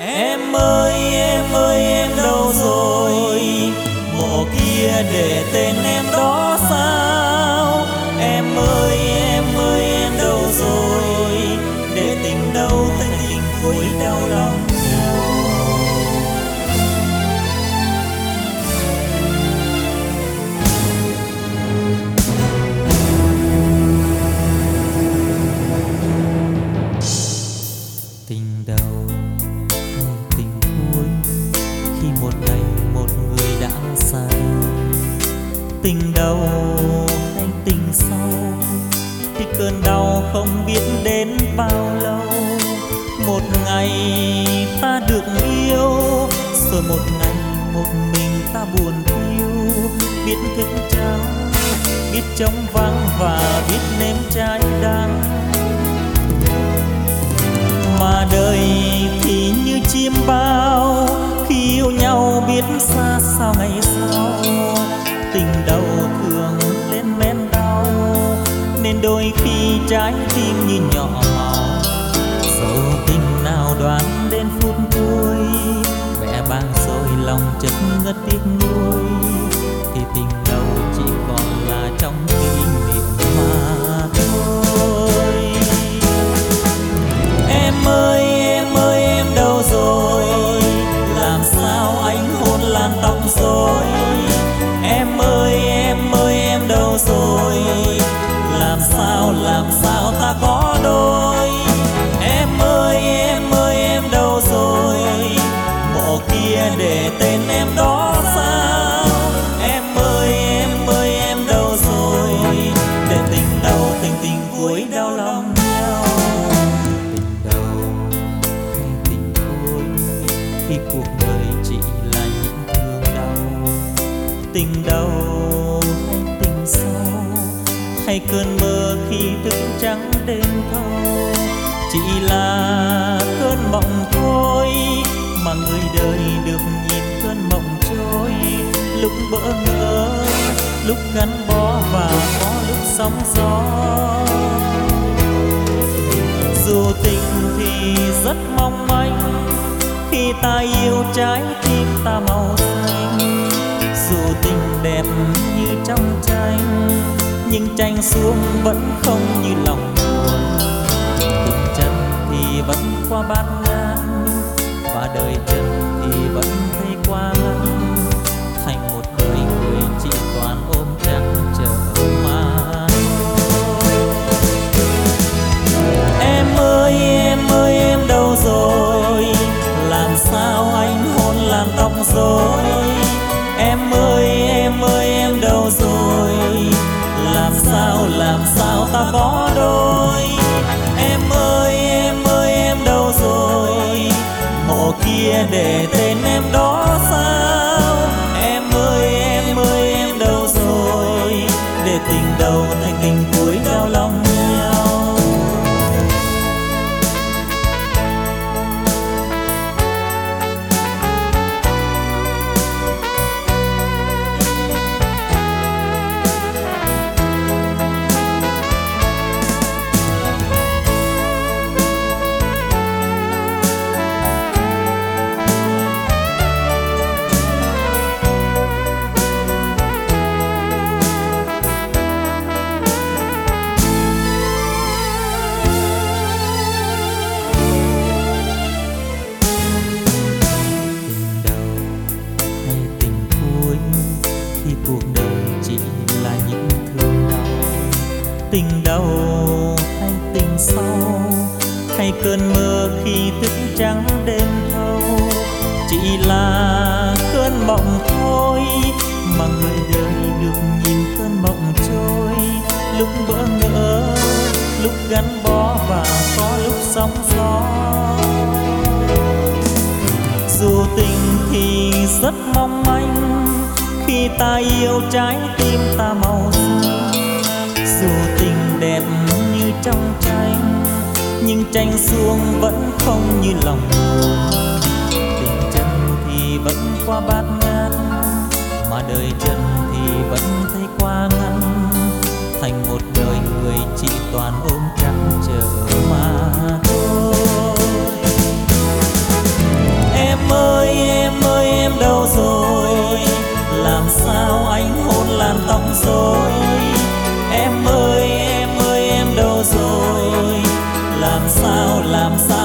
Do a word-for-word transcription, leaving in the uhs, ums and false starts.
Em ơi em ơi em đâu rồi, mộ kia để tên em đó sao? Em ơi em ơi em đâu rồi, để tình đâu tên tình cuối đau lòng nhau. Tình đầu tình cuối, khi một ngày một người đã xa. Tình đầu hay tình sau, thì cơn đau không biết đến bao lâu. Một ngày ta được yêu, rồi một ngày một mình ta buồn thiêu. Biết thức trắng, biết trống vắng và biết nếm trái đắng. Mà đời thì như chim bao, khi yêu nhau biết xa sao ngày sau. Tình đầu thường lên men đau, nên đôi khi trái tim như nhỏ máu. Dẫu tình nào đoán đến phút cuối, mẹ bàng rồi lòng chất ngất tiếc nuối, thì tình đầu chỉ còn là trong kỷ niệm mà thôi. Em ơi em ơi em đâu rồi, làm sao anh hôn làn tóc rối. Em ơi em ơi em đâu rồi, làm sao làm sao ta có đôi. Em ơi em ơi em đâu rồi, mộ kia để tên em đó sao? Em ơi em ơi em đâu rồi, để tình đầu tình tình cuối đau lòng nhau. Tình đầu hay tình cuối, khi cuộc đời chỉ là những thương đau. Tình đầu hay tình sau, hay cơn mơ khi thức trắng đêm thâu. Chỉ là cơn mộng thôi, mà người đời được nhìn cơn mộng trôi. Lúc bỡ ngỡ, lúc gắn bó và có lúc sóng gió. Dù tình thì rất mong manh, khi ta yêu trái tim ta màu xanh. Dù tình đẹp như trong tranh, nhưng tranh xuống vẫn không như lòng buồn. Tình chân thì vẫn qua bát ngát, và đời trần thì vẫn thấy qua ngắn. Thành một đời người chỉ toàn ôm trắng chờ mà thôi. Em ơi em ơi em đâu rồi, làm sao anh hôn làn tóc rối. Em ơi em ơi em đâu rồi, làm sao làm sao ta có đôi. Em ơi em ơi em đâu rồi, mộ kia để tên em đó sao? Em ơi em ơi em đâu rồi, để tình đầu thành tình cuối đau lòng nhau. Cuộc đời chỉ là những thương đau. Tình đầu hay tình sau, hay cơn mơ khi thức trắng đêm thâu. Chỉ là cơn mộng thôi, mà người đời được nhìn cơn mộng trôi. Lúc bỡ ngỡ, lúc gắn bó và có lúc sóng gió. Dù tình thì rất mong manh, khi ta yêu trái tim ta màu xanh. Dù tình đẹp như trong tranh, nhưng tranh xuống vẫn không như lòng buồn. Tình chân thì vẫn qua bát ngát, mà đời trần thì vẫn thấy qua ngắn. Thành một đời người chỉ toàn ôm trắng chờ mà thôi. rồi. Em ơi em ơi em đâu rồi, làm sao làm sao